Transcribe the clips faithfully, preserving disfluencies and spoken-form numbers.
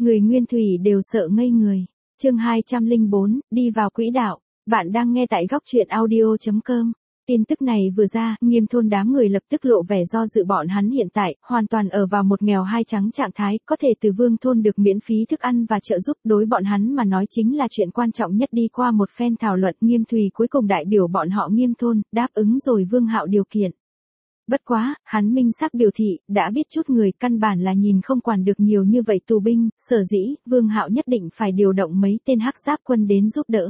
Người Nguyên Thủy đều sợ ngây người. Chương hai trăm lẻ bốn, đi vào quỹ đạo. Bạn đang nghe tại góc truyện audio chấm com. Tin tức này vừa ra, Nghiêm thôn đám người lập tức lộ vẻ do dự, bọn hắn hiện tại hoàn toàn ở vào một nghèo hai trắng trạng thái, có thể từ Vương thôn được miễn phí thức ăn và trợ giúp, đối bọn hắn mà nói chính là chuyện quan trọng nhất. Đi qua một phen thảo luận, Nghiêm Thùy cuối cùng đại biểu bọn họ Nghiêm thôn đáp ứng rồi Vương Hạo điều kiện. Bất quá, hắn minh xác biểu thị, đã biết chút người căn bản là nhìn không quản được nhiều như vậy tù binh, sở dĩ, Vương Hạo nhất định phải điều động mấy tên hắc giáp quân đến giúp đỡ.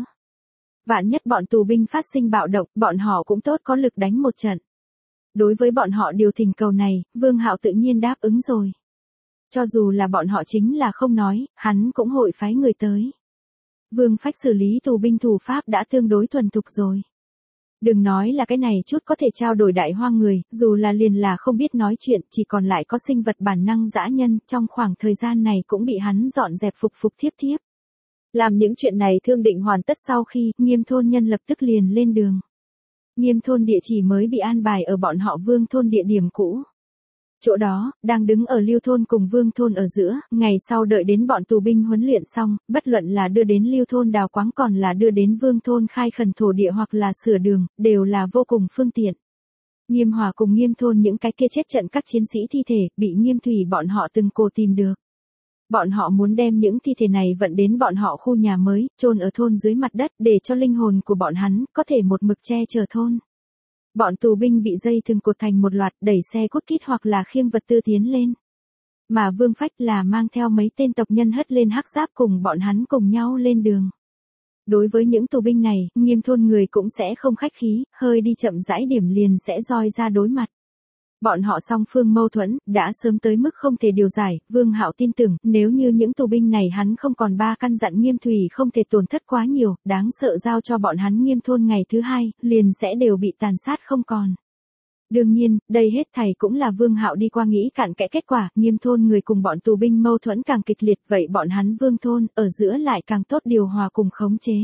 Vạn nhất bọn tù binh phát sinh bạo động, bọn họ cũng tốt có lực đánh một trận. Đối với bọn họ điều thỉnh cầu này, Vương Hạo tự nhiên đáp ứng rồi. Cho dù là bọn họ chính là không nói, hắn cũng hội phái người tới. Vương Phách xử lý tù binh thủ pháp đã tương đối thuần thục rồi. Đừng nói là cái này chút có thể trao đổi đại hoang người, dù là liền là không biết nói chuyện, chỉ còn lại có sinh vật bản năng dã nhân, trong khoảng thời gian này cũng bị hắn dọn dẹp phục phục thiếp thiếp. Làm những chuyện này thương định hoàn tất sau khi, Nghiêm thôn nhân lập tức liền lên đường. Nghiêm thôn địa chỉ mới bị an bài ở bọn họ Vương thôn địa điểm cũ. Chỗ đó, đang đứng ở Lưu thôn cùng Vương thôn ở giữa, ngày sau đợi đến bọn tù binh huấn luyện xong, bất luận là đưa đến Lưu thôn đào quáng còn là đưa đến Vương thôn khai khẩn thổ địa hoặc là sửa đường, đều là vô cùng phương tiện. Nghiêm Hòa cùng Nghiêm thôn những cái kia chết trận các chiến sĩ thi thể, bị Nghiêm Thủy bọn họ từng cố tìm được. Bọn họ muốn đem những thi thể này vận đến bọn họ khu nhà mới, chôn ở thôn dưới mặt đất, để cho linh hồn của bọn hắn có thể một mực che chở thôn. Bọn tù binh bị dây thừng cột thành một loạt, đẩy xe cút kít hoặc là khiêng vật tư tiến lên. Mà Vương Phách là mang theo mấy tên tộc nhân hất lên hắc giáp cùng bọn hắn cùng nhau lên đường. Đối với những tù binh này, Nghiêm thôn người cũng sẽ không khách khí, hơi đi chậm rãi điểm liền sẽ roi ra đối mặt. Bọn họ song phương mâu thuẫn, đã sớm tới mức không thể điều giải, Vương Hạo tin tưởng, nếu như những tù binh này hắn không còn ba căn dặn Nghiêm Thùy không thể tổn thất quá nhiều, đáng sợ giao cho bọn hắn Nghiêm thôn ngày thứ hai, liền sẽ đều bị tàn sát không còn. Đương nhiên, đây hết thảy cũng là Vương Hạo đi qua nghĩ cặn kẽ kết quả, Nghiêm thôn người cùng bọn tù binh mâu thuẫn càng kịch liệt, vậy bọn hắn Vương thôn, ở giữa lại càng tốt điều hòa cùng khống chế.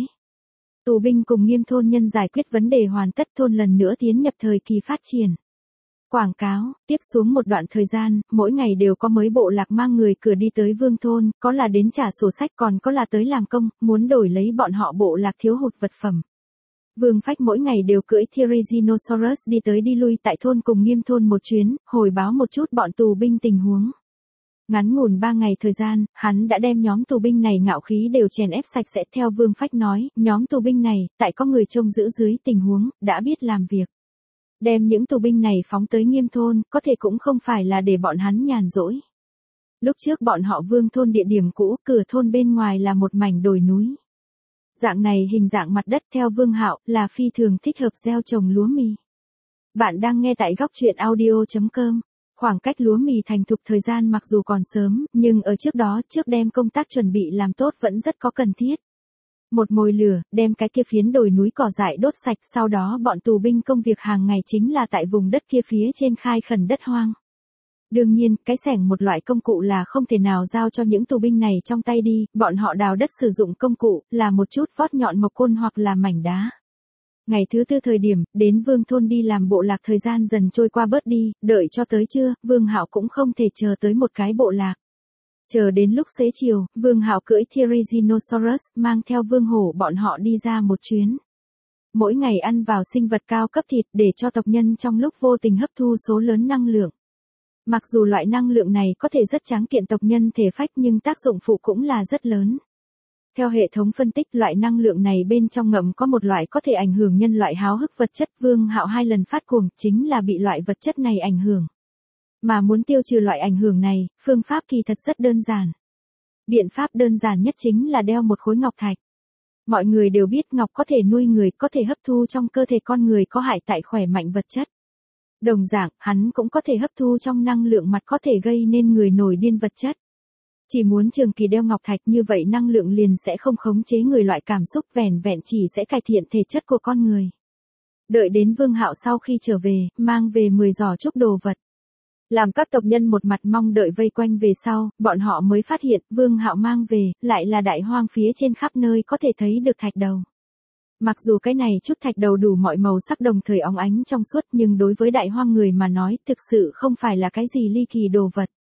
Tù binh cùng Nghiêm thôn nhân giải quyết vấn đề hoàn tất, thôn lần nữa tiến nhập thời kỳ phát triển. Quảng cáo, tiếp xuống một đoạn thời gian, mỗi ngày đều có mới bộ lạc mang người cửa đi tới Vương thôn, có là đến trả sổ sách còn có là tới làm công, muốn đổi lấy bọn họ bộ lạc thiếu hụt vật phẩm. Vương Phách mỗi ngày đều cưỡi Therizinosaurus đi tới đi lui tại thôn cùng Nghiêm thôn một chuyến, hồi báo một chút bọn tù binh tình huống. Ngắn ngủn ba ngày thời gian, hắn đã đem nhóm tù binh này ngạo khí đều chèn ép sạch sẽ. Theo Vương Phách nói, nhóm tù binh này, tại có người trông giữ dưới tình huống, đã biết làm việc. Đem những tù binh này phóng tới Nghiêm thôn, có thể cũng không phải là để bọn hắn nhàn rỗi. Lúc trước bọn họ Vương thôn địa điểm cũ, cửa thôn bên ngoài là một mảnh đồi núi. Dạng này hình dạng mặt đất theo Vương Hạo là phi thường thích hợp gieo trồng lúa mì. Bạn đang nghe tại góc truyện audio chấm com. Khoảng cách lúa mì thành thục thời gian mặc dù còn sớm, nhưng ở trước đó, trước đem công tác chuẩn bị làm tốt vẫn rất có cần thiết. Một mồi lửa, đem cái kia phiến đồi núi cỏ dại đốt sạch, sau đó bọn tù binh công việc hàng ngày chính là tại vùng đất kia phía trên khai khẩn đất hoang. Đương nhiên, cái xẻng một loại công cụ là không thể nào giao cho những tù binh này trong tay đi, bọn họ đào đất sử dụng công cụ, là một chút vót nhọn mộc côn hoặc là mảnh đá. Ngày thứ tư thời điểm, đến Vương thôn đi làm bộ lạc thời gian dần trôi qua bớt đi, đợi cho tới trưa, Vương Hạo cũng không thể chờ tới một cái bộ lạc. Chờ đến lúc xế chiều, Vương Hạo cưỡi Therizinosaurus, mang theo Vương Hổ bọn họ đi ra một chuyến. Mỗi ngày ăn vào sinh vật cao cấp thịt để cho tộc nhân trong lúc vô tình hấp thu số lớn năng lượng. Mặc dù loại năng lượng này có thể rất tráng kiện tộc nhân thể phách nhưng tác dụng phụ cũng là rất lớn. Theo hệ thống phân tích, loại năng lượng này bên trong ngậm có một loại có thể ảnh hưởng nhân loại háo hức vật chất. Vương Hạo hai lần phát cuồng chính là bị loại vật chất này ảnh hưởng. Mà muốn tiêu trừ loại ảnh hưởng này, phương pháp kỳ thật rất đơn giản. Biện pháp đơn giản nhất chính là đeo một khối ngọc thạch. Mọi người đều biết ngọc có thể nuôi người, có thể hấp thu trong cơ thể con người có hại tại khỏe mạnh vật chất. Đồng dạng, hắn cũng có thể hấp thu trong năng lượng mặt có thể gây nên người nổi điên vật chất. Chỉ muốn trường kỳ đeo ngọc thạch như vậy năng lượng liền sẽ không khống chế người loại cảm xúc, vẻn vẹn chỉ sẽ cải thiện thể chất của con người. Đợi đến Vương Hạo sau khi trở về, mang về mười giỏ trúc đồ vật. Làm các tộc nhân một mặt mong đợi vây quanh về sau, bọn họ mới phát hiện Vương Hạo mang về, lại là đại hoang phía trên khắp nơi có thể thấy được thạch đầu. Mặc dù cái này chút thạch đầu đủ mọi màu sắc đồng thời óng ánh trong suốt nhưng đối với đại hoang người mà nói thực sự không phải là cái gì ly kỳ đồ vật.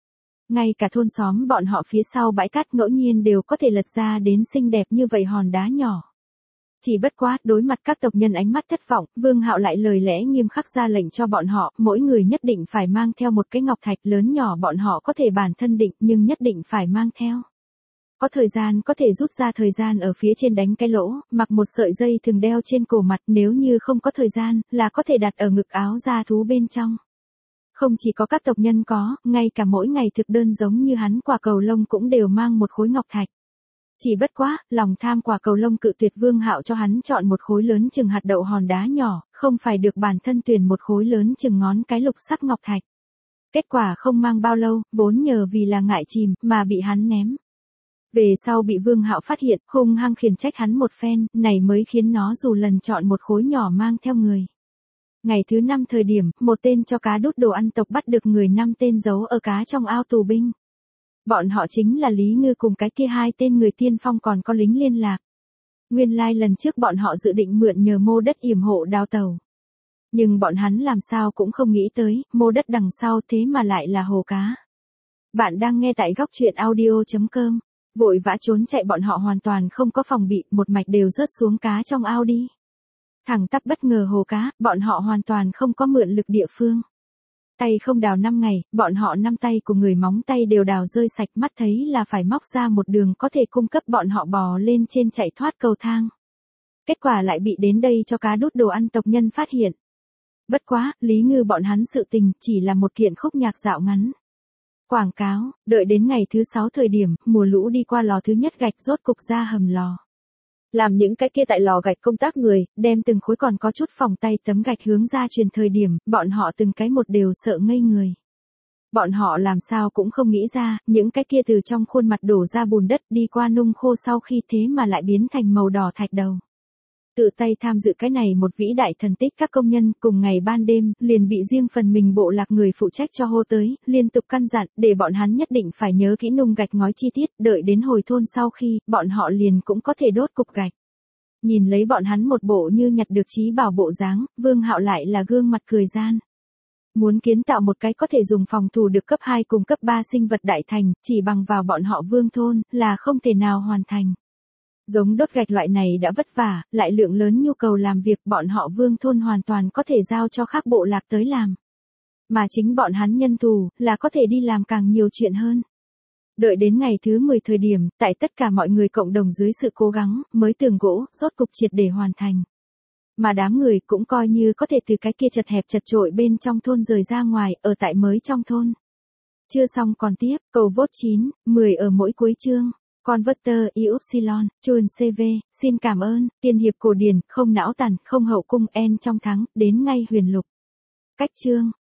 Ngay cả thôn xóm bọn họ phía sau bãi cát ngẫu nhiên đều có thể lật ra đến xinh đẹp như vậy hòn đá nhỏ. Chỉ bất quá, đối mặt các tộc nhân ánh mắt thất vọng, Vương Hạo lại lời lẽ nghiêm khắc ra lệnh cho bọn họ, mỗi người nhất định phải mang theo một cái ngọc thạch, lớn nhỏ bọn họ có thể bản thân định nhưng nhất định phải mang theo. Có thời gian có thể rút ra thời gian ở phía trên đánh cái lỗ, mặc một sợi dây thường đeo trên cổ mặt, nếu như không có thời gian, là có thể đặt ở ngực áo da thú bên trong. Không chỉ có các tộc nhân có, ngay cả mỗi ngày thực đơn giống như hắn quả cầu lông cũng đều mang một khối ngọc thạch. Chỉ bất quá, lòng tham quả cầu lông cự tuyệt Vương Hạo cho hắn chọn một khối lớn chừng hạt đậu hòn đá nhỏ, không phải được bản thân tuyển một khối lớn chừng ngón cái lục sắc ngọc thạch. Kết quả không mang bao lâu, vốn nhờ vì là ngại chìm, mà bị hắn ném. Về sau bị Vương Hạo phát hiện, hung hăng khiển trách hắn một phen, này mới khiến nó dù lần chọn một khối nhỏ mang theo người. Ngày thứ năm thời điểm, một tên cho cá đút đồ ăn tộc bắt được người năm tên giấu ở cá trong ao tù binh. Bọn họ chính là Lý Ngư cùng cái kia hai tên người tiên phong còn có lính liên lạc. Nguyên lai like lần trước bọn họ dự định mượn nhờ mô đất yểm hộ đào tàu. Nhưng bọn hắn làm sao cũng không nghĩ tới, mô đất đằng sau thế mà lại là hồ cá. Bạn đang nghe tại góc truyện audio chấm com. Vội vã trốn chạy bọn họ hoàn toàn không có phòng bị, một mạch đều rớt xuống cá trong ao đi. Thẳng tắp bất ngờ hồ cá, bọn họ hoàn toàn không có mượn lực địa phương. Tay không đào năm ngày, bọn họ năm tay của người móng tay đều đào rơi sạch, mắt thấy là phải móc ra một đường có thể cung cấp bọn họ bò lên trên chạy thoát cầu thang. Kết quả lại bị đến đây cho cá đút đồ ăn tộc nhân phát hiện. Bất quá, Lý Ngư bọn hắn sự tình chỉ là một kiện khúc nhạc dạo ngắn. Quảng cáo, đợi đến ngày thứ sáu thời điểm, mùa lũ đi qua lò thứ nhất gạch rốt cục ra hầm lò. Làm những cái kia tại lò gạch công tác người, đem từng khối còn có chút phỏng tay tấm gạch hướng ra truyền thời điểm, bọn họ từng cái một đều sợ ngây người. Bọn họ làm sao cũng không nghĩ ra, những cái kia từ trong khuôn mặt đổ ra bùn đất đi qua nung khô sau khi thế mà lại biến thành màu đỏ thạch đầu. Tự tay tham dự cái này một vĩ đại thần tích các công nhân cùng ngày ban đêm, liền bị riêng phần mình bộ lạc người phụ trách cho hô tới, liên tục căn dặn, để bọn hắn nhất định phải nhớ kỹ nung gạch ngói chi tiết, đợi đến hồi thôn sau khi, bọn họ liền cũng có thể đốt cục gạch. Nhìn lấy bọn hắn một bộ như nhặt được trí bảo bộ dáng, Vương Hạo lại là gương mặt cười gian. Muốn kiến tạo một cái có thể dùng phòng thủ được cấp hai cùng cấp ba sinh vật đại thành, chỉ bằng vào bọn họ Vương thôn, là không thể nào hoàn thành. Giống đốt gạch loại này đã vất vả, lại lượng lớn nhu cầu làm việc, bọn họ Vương thôn hoàn toàn có thể giao cho khác bộ lạc tới làm. Mà chính bọn hắn nhân tù, là có thể đi làm càng nhiều chuyện hơn. Đợi đến ngày thứ mười thời điểm, tại tất cả mọi người cộng đồng dưới sự cố gắng, mới tường gỗ, rốt cục triệt để hoàn thành. Mà đám người cũng coi như có thể từ cái kia chật hẹp chật chội bên trong thôn rời ra ngoài, ở tại mới trong thôn. Chưa xong còn tiếp, cầu vote chín, mười ở mỗi cuối chương. Converter Ypsilon, Chun xê vê, xin cảm ơn, tiên hiệp cổ điển, không não tàn, không hậu cung en trong thắng, đến ngay huyền lục. Cách chương.